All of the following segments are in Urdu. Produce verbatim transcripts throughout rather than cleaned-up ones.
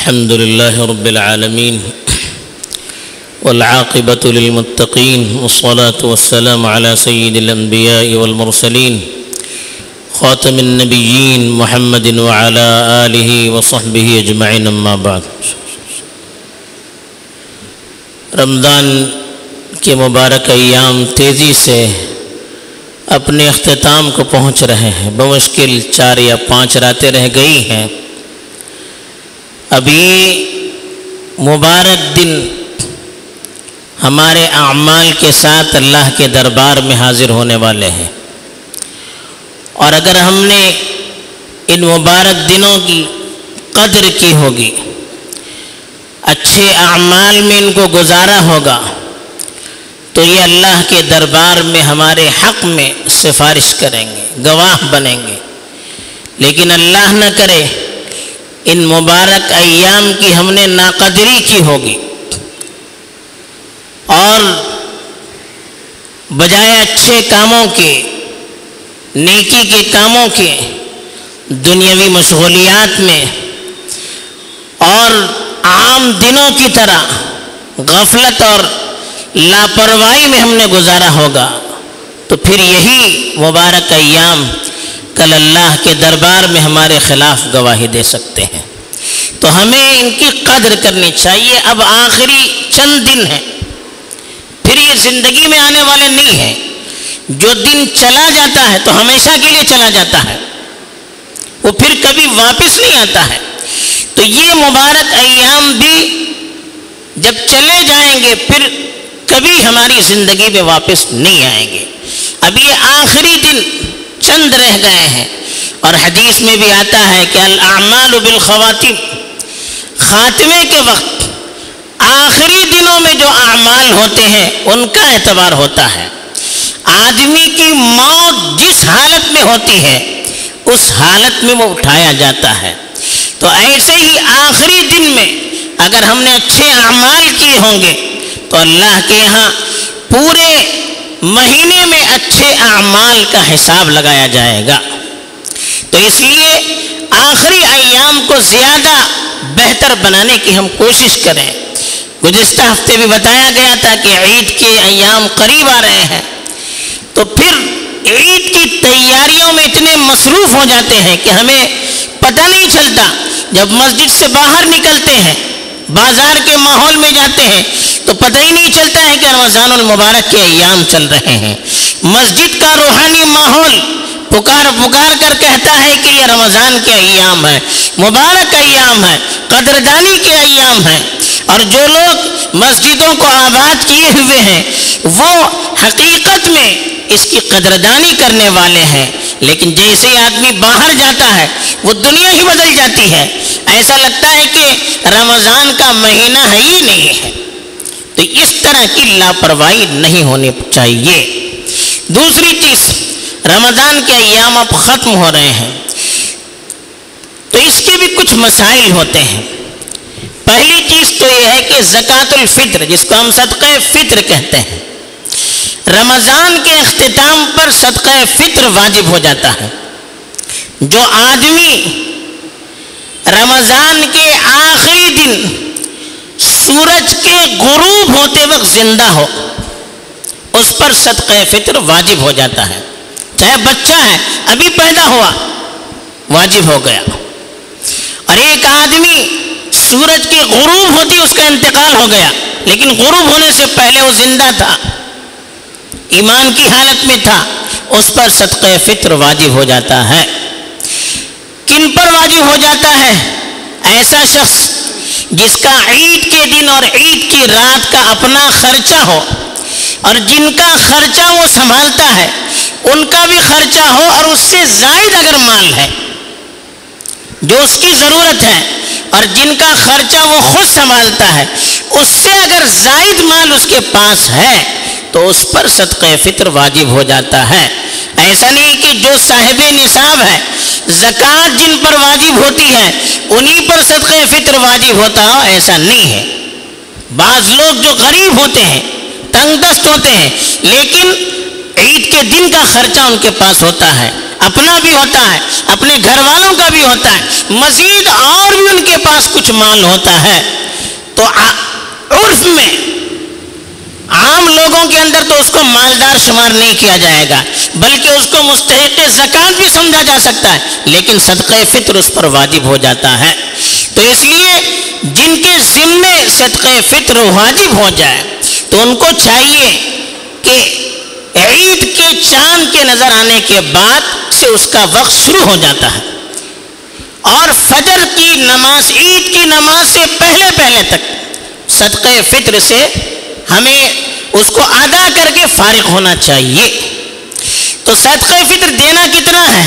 الحمد لله رب العالمين والعاقبة للمتقين والصلاة والسلام على سيد الأنبياء والمرسلين خاتم النبيين محمد وعلى آله وصحبه أجمعين أما بعد۔ رمضان کے مبارک ایام تیزی سے اپنے اختتام کو پہنچ رہے ہیں۔ بمشکل چار یا پانچ راتیں رہ گئی ہیں۔ ابھی مبارک دن ہمارے اعمال کے ساتھ اللہ کے دربار میں حاضر ہونے والے ہیں، اور اگر ہم نے ان مبارک دنوں کی قدر کی ہوگی، اچھے اعمال میں ان کو گزارا ہوگا، تو یہ اللہ کے دربار میں ہمارے حق میں سفارش کریں گے، گواہ بنیں گے۔ لیکن اللہ نہ کرے ان مبارک ایام کی ہم نے ناقدری کی ہوگی اور بجائے اچھے کاموں کے، نیکی کے کاموں کے، دنیاوی مشغولیات میں اور عام دنوں کی طرح غفلت اور لاپرواہی میں ہم نے گزارا ہوگا، تو پھر یہی مبارک ایام کل اللہ کے دربار میں ہمارے خلاف گواہی دے سکتے ہیں۔ تو ہمیں ان کی قدر کرنی چاہیے۔ اب آخری چند دن ہیں، پھر یہ زندگی میں آنے والے نہیں ہیں۔ جو دن چلا جاتا ہے تو ہمیشہ کے لیے چلا جاتا ہے، وہ پھر کبھی واپس نہیں آتا ہے۔ تو یہ مبارک ایام بھی جب چلے جائیں گے پھر کبھی ہماری زندگی میں واپس نہیں آئیں گے۔ اب یہ آخری دن چند رہ گئے ہیں، اور حدیث میں بھی آتا ہے کہ الاعمال بالخواتیم، خاتمے کے وقت آخری دنوں میں جو اعمال ہوتے ہیں ان کا اعتبار ہوتا ہے۔ آدمی کی موت جس حالت میں ہوتی ہے اس حالت میں وہ اٹھایا جاتا ہے۔ تو ایسے ہی آخری دن میں اگر ہم نے اچھے اعمال کیے ہوں گے تو اللہ کے یہاں پورے مہینے میں اچھے اعمال کا حساب لگایا جائے گا۔ تو اس لیے آخری ایام کو زیادہ بہتر بنانے کی ہم کوشش کریں۔ گزشتہ ہفتے بھی بتایا گیا تھا کہ عید کے ایام قریب آ رہے ہیں، تو پھر عید کی تیاریوں میں اتنے مصروف ہو جاتے ہیں کہ ہمیں پتہ نہیں چلتا۔ جب مسجد سے باہر نکلتے ہیں، بازار کے ماحول میں جاتے ہیں، تو پتہ ہی نہیں چلتا ہے کہ رمضان المبارک کے ایام چل رہے ہیں۔ مسجد کا روحانی ماحول پکار پکار کر کہتا ہے کہ یہ رمضان کے ایام ہیں، مبارک ایام ہیں، قدردانی کے ایام ہیں۔ اور جو لوگ مسجدوں کو آباد کیے ہوئے ہیں وہ حقیقت میں اس کی قدردانی کرنے والے ہیں، لیکن جیسے ہی آدمی باہر جاتا ہے وہ دنیا ہی بدل جاتی ہے، ایسا لگتا ہے کہ رمضان کا مہینہ ہے ہی نہیں ہے۔ تو اس طرح کی لاپرواہی نہیں ہونی چاہیے۔ دوسری چیز، رمضان کے ایام اب ختم ہو رہے ہیں، تو اس کے بھی کچھ مسائل ہوتے ہیں۔ پہلی چیز تو یہ ہے کہ زکوٰۃ الفطر، جس کو ہم صدقہ فطر کہتے ہیں، رمضان کے اختتام پر صدقہ فطر واجب ہو جاتا ہے۔ جو آدمی رمضان کے آخری دن سورج کے غروب ہوتے وقت زندہ ہو، اس پر صدقہ فطر واجب ہو جاتا ہے۔ چاہے بچہ ہے، ابھی پیدا ہوا، واجب ہو گیا۔ اور ایک آدمی سورج کے غروب ہوتی اس کا انتقال ہو گیا، لیکن غروب ہونے سے پہلے وہ زندہ تھا، ایمان کی حالت میں تھا، اس پر صدقہ فطر واجب ہو جاتا ہے۔ کن پر واجب ہو جاتا ہے؟ ایسا شخص جس کا عید کے دن اور عید کی رات کا اپنا خرچہ ہو، اور جن کا خرچہ وہ سنبھالتا ہے ان کا بھی خرچہ ہو، اور اس سے زائد اگر مال ہے جو اس کی ضرورت ہے، اور جن کا خرچہ وہ خود سنبھالتا ہے اس سے اگر زائد مال اس کے پاس ہے تو اس پر صدقہ فطر واجب ہو جاتا ہے۔ ایسا نہیں کہ جو صاحب نصاب ہے، زکوٰۃ جن پر واجب ہوتی ہے انہی پر صدقہ فطر واجب ہوتا ہو، ایسا نہیں ہے۔ بعض لوگ جو غریب ہوتے ہیں، تنگ دست ہوتے ہیں، لیکن عید کے دن کا خرچہ ان کے پاس ہوتا ہے، اپنا بھی ہوتا ہے، اپنے گھر والوں کا بھی ہوتا ہے، مزید اور بھی ان کے پاس کچھ مال ہوتا ہے، تو عرف میں عام لوگوں کے اندر تو اس کو مالدار شمار نہیں کیا جائے گا، بلکہ اس کو مستحق زکوٰۃ بھی سمجھا جا سکتا ہے، لیکن صدقہ فطر اس پر واجب ہو جاتا ہے۔ تو اس لیے جن کے ذمے صدقہ فطر واجب ہو جائے تو ان کو چاہیے کہ عید کے چاند کے نظر آنے کے بعد سے اس کا وقت شروع ہو جاتا ہے، اور فجر کی نماز، عید کی نماز سے پہلے پہلے تک صدقہ فطر سے ہمیں اس کو ادا کر کے فارغ ہونا چاہیے۔ تو صدقہ فطر دینا کتنا ہے؟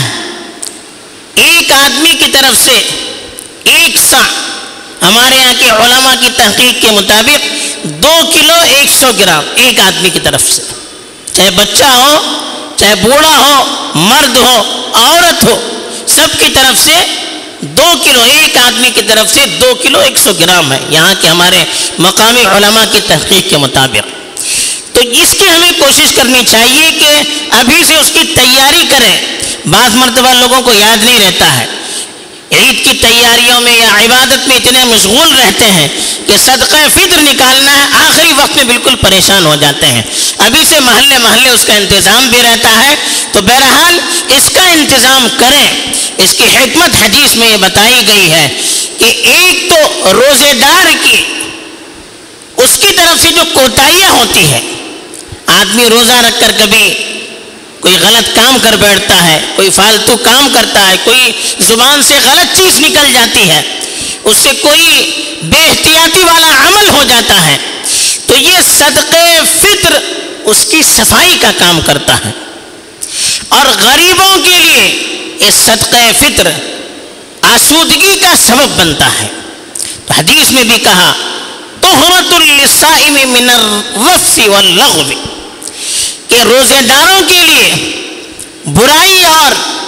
ایک آدمی کی طرف سے ایک سا، ہمارے یہاں کے علماء کی تحقیق کے مطابق دو کلو ایک سو گرام ایک آدمی کی طرف سے، چاہے بچہ ہو، چاہے بوڑھا ہو، مرد ہو، عورت ہو، سب کی طرف سے دو کلو، ایک آدمی کی طرف سے دو کلو ایک سو گرام ہے یہاں کے ہمارے مقامی علماء کی تحقیق کے مطابق۔ تو اس کی ہمیں کوشش کرنی چاہیے کہ ابھی سے اس کی تیاری کریں۔ بعض مرتبہ لوگوں کو یاد نہیں رہتا ہے، عید کی تیاریوں میں یا عبادت میں اتنے مشغول رہتے ہیں کہ صدقہ فطر نکالنا ہے، آخری وقت میں بالکل پریشان ہو جاتے ہیں۔ ابھی سے محلے محلے اس کا انتظام بھی رہتا ہے، تو بہرحال اس کا انتظام کریں۔ اس کی حکمت حدیث میں یہ بتائی گئی ہے کہ ایک تو روزے دار کی اس کی طرف سے جو کوتاہیاں ہوتی ہے، آدمی روزہ رکھ کر کبھی کوئی غلط کام کر بیٹھتا ہے، کوئی فالتو کام کرتا ہے، کوئی زبان سے غلط چیز نکل جاتی ہے، اس سے کوئی بے احتیاطی والا عمل ہو جاتا ہے، تو یہ صدقہ فطر اس کی صفائی کا کام کرتا ہے۔ اور غریبوں کے لیے یہ صدقہ فطر آسودگی کا سبب بنتا ہے۔ تو حدیث میں بھی کہا طہرۃ للصائم من الرفث واللغو، کہ روزے داروں کے لیے برائی اور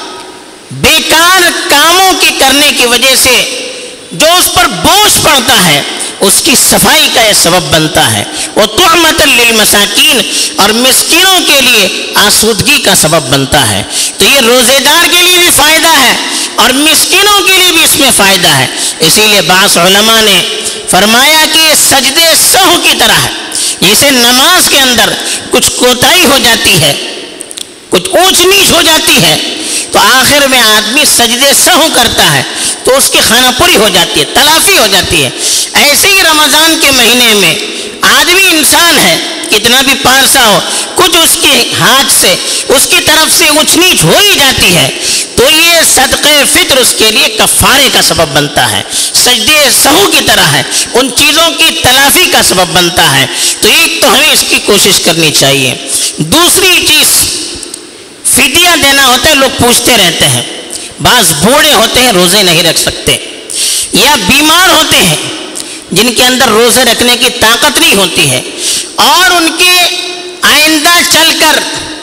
بیکار کاموں کے کرنے کی وجہ سے جو اس پر بوجھ پڑتا ہے اس کی صفائی کا یہ سبب بنتا ہے۔ وطعمۃ للمساکین، اور مسکینوں کے لیے آسودگی کا سبب بنتا ہے۔ تو یہ روزے دار کے لیے بھی فائدہ ہے اور مسکینوں کے لیے بھی اس میں فائدہ ہے۔ اسی لیے بعض علماء نے فرمایا کہ یہ سجدے سہو کی طرح ہے، جسے نماز کے اندر کچھ کوتاہی ہو جاتی ہے، کچھ اونچ نیچ ہو جاتی ہے، تو آخر میں آدمی سجدے سہو کرتا ہے تو اس کی خانہ پوری ہو جاتی ہے، تلافی ہو جاتی ہے۔ ایسے ہی رمضان کے مہینے میں آدمی انسان ہے، کتنا بھی پارسا ہو، کچھ اس کے ہاتھ سے اس کی طرف سے اونچ نیچ ہو ہی جاتی ہے، تو یہ صدقہ فطر اس کے لیے کفارے کا سبب بنتا ہے، سجدے سہو کی طرح ہے، ان چیزوں کی تلافی کا سبب بنتا ہے۔ تو ایک تو ہمیں اس کی کوشش کرنی چاہیے۔ دوسری چیز فدیہ دینا ہوتا ہے۔ لوگ پوچھتے رہتے ہیں، بعض بوڑھے ہوتے ہیں روزے نہیں رکھ سکتے، یا بیمار ہوتے ہیں جن کے اندر روزے رکھنے کی طاقت نہیں ہوتی ہے، اور ان کے آئندہ چل کر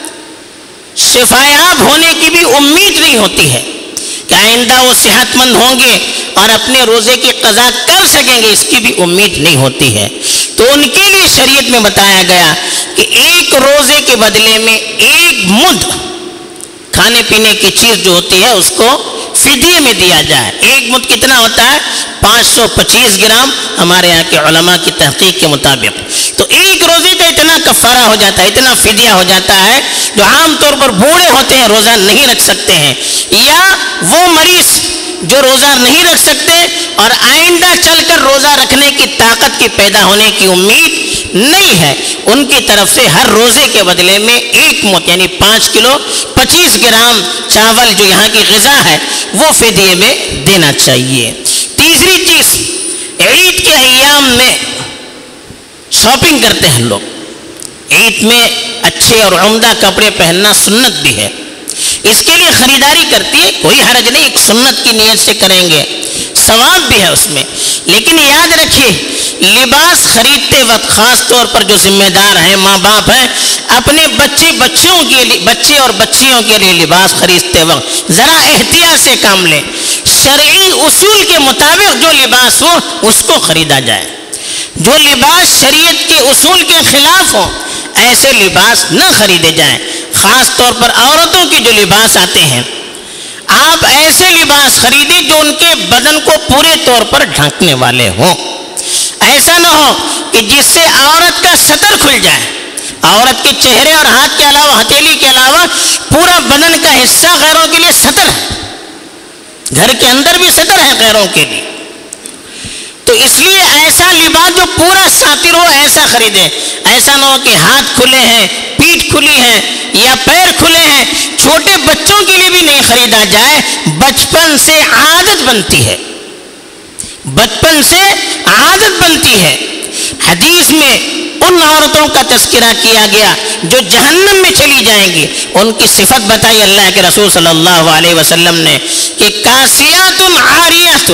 شفایاب ہونے کی بھی امید نہیں ہوتی ہے کہ آئندہ وہ صحت مند ہوں گے اور اپنے روزے کی قضا کر سکیں گے، اس کی بھی امید نہیں ہوتی ہے۔ تو ان کے لیے شریعت میں بتایا گیا کہ ایک روزے کے بدلے میں ایک مد کھانے پینے کی چیز جو ہوتی ہے اس کو فدیے میں دیا جائے۔ ایک مد کتنا ہوتا ہے؟ پانچ سو پچیس گرام ہمارے یہاں کے علماء کی تحقیق کے مطابق۔ تو ایک روزے کا اتنا کفارہ ہو جاتا ہے، اتنا فدیہ ہو جاتا ہے، جو عام طور پر بوڑھے ہوتے ہیں روزہ نہیں رکھ سکتے ہیں، یا وہ مریض جو روزہ نہیں رکھ سکتے اور آئندہ چل کر روزہ رکھنے کی طاقت کی پیدا ہونے کی امید نہیں ہے، ان کی طرف سے ہر روزے کے بدلے میں ایک مد یعنی پانچ کلو پچیس گرام چاول جو یہاں کی غذا ہے وہ فدیے میں دینا چاہیے۔ تیسری چیز، عید کے ایام میں شاپنگ کرتے ہیں لوگ، عید میں اچھے اور عمدہ کپڑے پہننا سنت بھی ہے، اس کے لیے خریداری کرتی ہے، کوئی حرج نہیں، ایک سنت کی نیت سے کریں گے، ثواب بھی ہے اس میں۔ لیکن یاد رکھیے لباس خریدتے وقت خاص طور پر جو ذمہ دار ہیں، ماں باپ ہیں، اپنے بچے بچوں کے لیے بچے اور بچیوں کے لیے لباس خریدتے وقت ذرا احتیاط سے کام لیں۔ شرعی اصول کے مطابق جو لباس ہو اس کو خریدا جائے، جو لباس شریعت کے اصول کے خلاف ہو ایسے لباس نہ خریدے جائیں، خاص طور پر عورتوں کے جو لباس آتے ہیں، آپ ایسے لباس خریدیں جو ان کے بدن کو پورے طور پر ڈھانکنے والے ہوں۔ ایسا نہ ہو کہ جس سے عورت کا سطر کھل جائے، عورت کے چہرے اور ہاتھ کے علاوہ، ہتھیلی کے علاوہ پورا بدن کا حصہ غیروں کے لیے سطر ہے، گھر کے اندر بھی سطر ہے غیروں کے لیے، تو اس لیے ایسا لباس جو پورا ساتر ہو ایسا خریدے۔ ایسا نہ ہو کہ ہاتھ کھلے ہیں، پیٹھ کھلی ہے یا پیر کھلے ہیں۔ چھوٹے بچوں کے لیے بھی نہیں خریدا جائے، بچپن سے عادت بنتی ہے، بچپن سے عادت بنتی ہے۔ حدیث میں ان عورتوں کا تذکرہ کیا گیا جو جہنم میں چلی جائیں گی، ان کی صفت بتائی اللہ کے رسول صلی اللہ علیہ وسلم نے کہ کاسیات عاریات،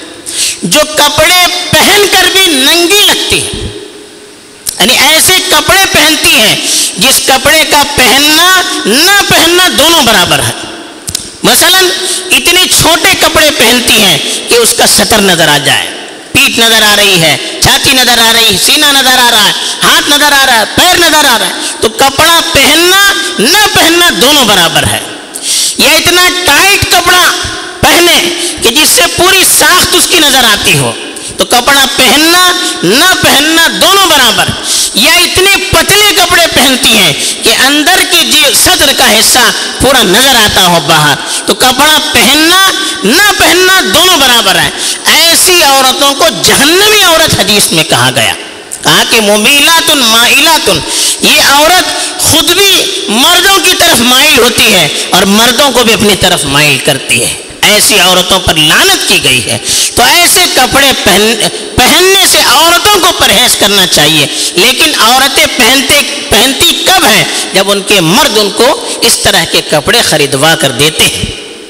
جو کپڑے پہن کر بھی ننگی لگتی ہیں، یعنی ایسے کپڑے پہنتی ہیں جس کپڑے کا پہننا نہ پہننا دونوں برابر ہے۔ مثلا اتنے چھوٹے کپڑے پہنتی ہیں کہ اس کا سطر نظر آ جائے، پیٹھ نظر آ رہی ہے، چھاتی نظر آ رہی ہے، سینہ نظر آ رہا ہے، ہاتھ نظر آ رہا ہے، پیر نظر آ رہا ہے، تو کپڑا پہننا نہ پہننا دونوں برابر ہے۔ یا اتنا ٹائٹ کپڑا پہنے کہ جس سے پوری ساخت اس کی نظر آتی ہو، تو کپڑا پہننا نہ پہننا دونوں برابر۔ یا اتنے پتلے کپڑے پہنتی ہیں کہ اندر کے جی صدر کا حصہ پورا نظر آتا ہو باہر، تو کپڑا پہننا نہ پہننا دونوں برابر ہے۔ ایسی عورتوں کو جہنمی عورت حدیث میں کہا گیا، کہا کہ ممیلات مائلات، یہ عورت خود بھی مردوں کی طرف مائل ہوتی ہے اور مردوں کو بھی اپنی طرف مائل کرتی ہے، ایسی عورتوں پر لعنت کی گئی ہے۔ تو ایسے کپڑے پہن پہننے سے عورتوں کو پرہیز کرنا چاہیے، لیکن عورتیں پہنتے پہنتی کب ہیں؟ جب ان کے مرد ان کو اس طرح کے کپڑے خریدوا کر دیتے ہیں۔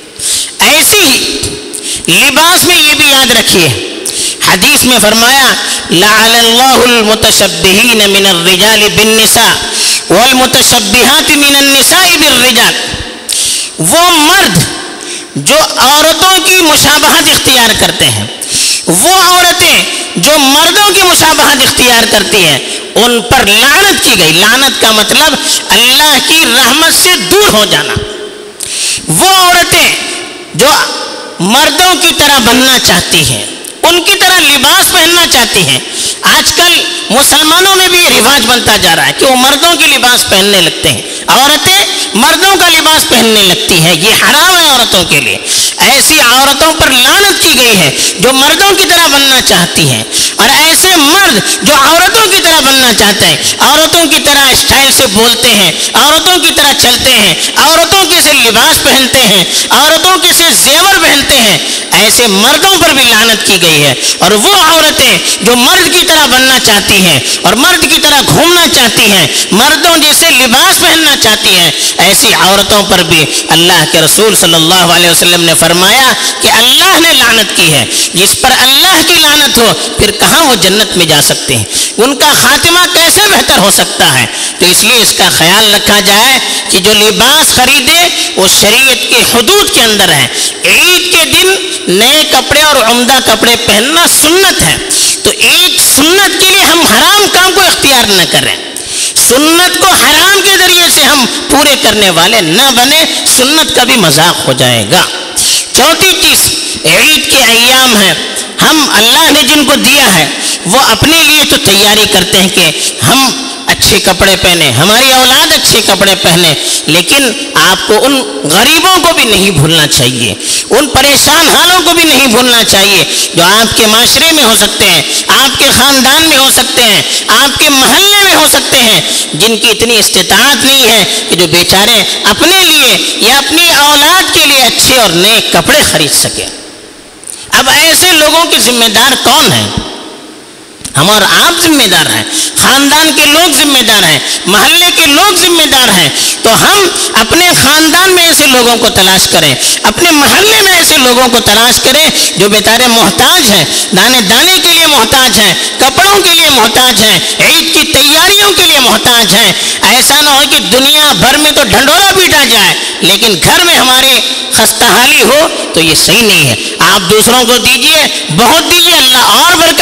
ایسی ہی لباس میں یہ بھی یاد رکھیے، حدیث میں فرمایا لعن اللہ المتشبہین من الرجال بالنساء والمتشبہات من النساء بالرجال، وہ مرد جو عورتوں کی مشابہت اختیار کرتے ہیں، وہ عورتیں جو مردوں کی مشابہت اختیار کرتی ہیں، ان پر لعنت کی گئی۔ لعنت کا مطلب اللہ کی رحمت سے دور ہو جانا۔ وہ عورتیں جو مردوں کی طرح بننا چاہتی ہیں، ان کی طرح لباس پہننا چاہتی ہیں، آج کل مسلمانوں میں بھی یہ رواج بنتا جا رہا ہے کہ وہ مردوں کی لباس پہننے لگتے ہیں، عورتیں مردوں کا لباس پہننے لگتی ہیں، یہ حرام ہے عورتوں کے لیے۔ ایسی عورتوں پر لعنت کی گئی ہے جو مردوں کی طرح بننا چاہتی ہیں، اور ایسے مرد جو عورتوں کی طرح بننا چاہتے ہیں، عورتوں کی طرح اسٹائل سے بولتے ہیں، عورتوں کی طرح چلتے ہیں، عورتوں کے سے لباس پہنتے ہیں، عورتوں کے سے زیور پہنتے ہیں، ایسے مردوں پر بھی لعنت کی گئی ہے۔ اور وہ عورتیں جو مرد کی طرح بننا چاہتی ہیں اور مرد کی طرح گھومنا چاہتی ہیں، مردوں جیسے لباس پہننا چاہتی ہیں، ایسی عورتوں پر بھی اللہ کے رسول صلی اللہ علیہ وسلم نے فرمایا کہ اللہ نے لعنت کی ہے۔ جس پر اللہ کی لعنت ہو پھر کہاں وہ جنت میں جا سکتے ہیں؟ ان کا خاتمہ کیسے بہتر ہو سکتا ہے؟ تو اس لیے اس کا خیال رکھا جائے کہ جو لباس خریدے وہ شریعت کے حدود کے اندر ہے۔ عید کے دن نئے کپڑے اور عمدہ کپڑے پہننا سنت ہے، تو ایک سنت کے لیے ہم حرام کام کو اختیار نہ کریں، سنت کو حرام کے ذریعے سے ہم پورے کرنے والے نہ بنے، سنت کا بھی مذاق ہو جائے گا۔ چوتھی چیز، عید کے ایام ہیں، ہم اللہ نے جن کو دیا ہے وہ اپنے لیے تو تیاری کرتے ہیں کہ ہم اچھے کپڑے پہنے، ہماری اولاد اچھے کپڑے پہنے، لیکن آپ کو ان غریبوں کو بھی نہیں بھولنا چاہیے، ان پریشان حالوں کو بھی نہیں بھولنا چاہیے جو آپ کے معاشرے میں ہو سکتے ہیں، آپ کے خاندان میں ہو سکتے ہیں، آپ کے محلے میں ہو سکتے ہیں، جن کی اتنی استطاعت نہیں ہے کہ جو بیچارے اپنے لیے یا اپنی اولاد کے لیے اچھے اور نئے کپڑے خرید سکیں۔ اب ایسے لوگوں کے ذمہ دار کون ہیں؟ ہم اور آپ ذمہ دار ہیں، خاندان کے لوگ ذمہ دار ہیں، محلے کے لوگ ذمہ دار ہیں۔ تو ہم اپنے خاندان میں ایسے لوگوں کو تلاش کریں، اپنے محلے میں ایسے لوگوں کو تلاش کریں جو بیچارے محتاج ہیں، دانے دانے کے لیے محتاج ہیں، کپڑوں کے لیے محتاج ہیں، عید کی تیاریوں کے لیے محتاج ہیں۔ ایسا نہ ہو کہ دنیا بھر میں تو ڈھنڈورا پیٹا جائے لیکن گھر میں ہماری خستہ حالی ہو، تو یہ صحیح نہیں ہے۔ آپ دوسروں کو دیجئے، بہت دیجئے، اللہ اور برکت دے گا،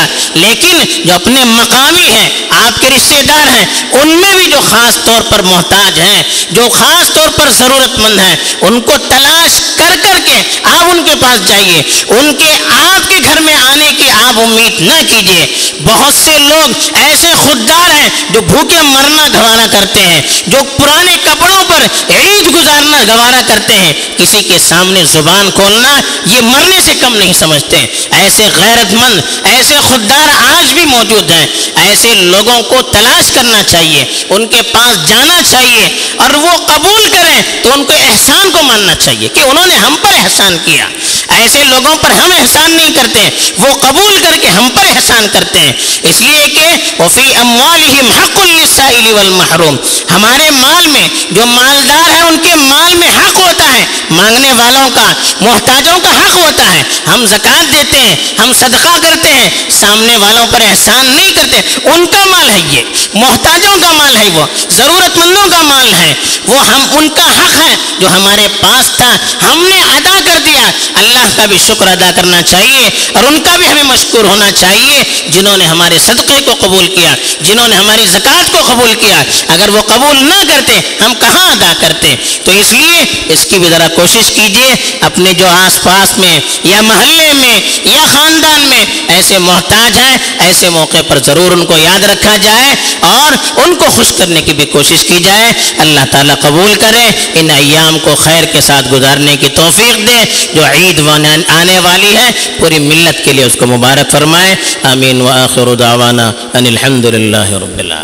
لیکن جو اپنے مقامی ہیں، آپ کے رشتے دار ہیں، ان میں بھی جو خاص طور پر محتاج ہیں، جو خاص طور پر ضرورت مند ہیں، ان کو تلاش کر کر کے آپ ان کے پاس جائیے. ان کے آپ کے گھر میں آنے کی آپ امید نہ کیجیے. بہت سے لوگ ایسے خوددار ہیں جو بھوکے مرنا گوارا کرتے ہیں، جو پرانے کپڑوں پر عید گزارنا گوارا کرتے ہیں. کسی کے سامنے زبان کھولنا یہ مرنے سے کم نہیں سمجھتے. ایسے غیرت مند، ایسے خوددار آج بھی موجود ہیں. ایسے لوگوں کو تلاش کرنا چاہیے، ان کے پاس جانا چاہیے، اور وہ قبول کریں تو ان کو احسان کو ماننا چاہیے کہ انہوں نے ہم پر احسان کیا. ایسے لوگوں پر ہم احسان نہیں کرتے، وہ قبول کر کے ہم پر احسان کرتے ہیں. اس لیے کہ وفی اموالہم حق للسائل والمحروم، ہمارے مال میں جو مالدار ہیں ان کے مال میں حق ہوتا ہے، مانگنے والوں کا، محتاجوں کا حق ہوتا ہے. ہم زکوٰۃ دیتے ہیں، ہم صدقہ کرتے ہیں، سامنے والوں پر احسان نہیں کرتے. ان کا مال ہے، یہ محتاجوں کا مال ہے، وہ ضرورت مندوں کا مال ہے، وہ ہم ان کا حق ہے جو ہمارے پاس تھا ہم نے ادا کر دیا. اللہ کا بھی شکر ادا کرنا چاہیے، اور ان کا بھی ہمیں مشکور ہونا چاہیے جنہوں نے ہمارے صدقے کو قبول کیا، جنہوں نے ہماری زکوٰۃ کو قبول کیا. اگر وہ قبول نہ کرتے ہم کہاں ادا کرتے؟ تو اس لیے اس کی بھی ذرا کوشش کیجیے، اپنے جو آس پاس میں یا محلے میں یا خاندان میں ایسے محتاج ہیں، ایسے موقع پر ضرور ان کو یاد رکھا جائے اور ان کو خوش کرنے کی بھی کوشش کی جائے. اللہ تعالیٰ قبول کرے، ان ایام کو خیر کے ساتھ گزارنے کی توفیق دے. جو عید آنے والی ہے پوری ملت کے لیے اس کو مبارک فرمائے. آمین. وآخر دعوانا ان الحمد للہ رب العالمین.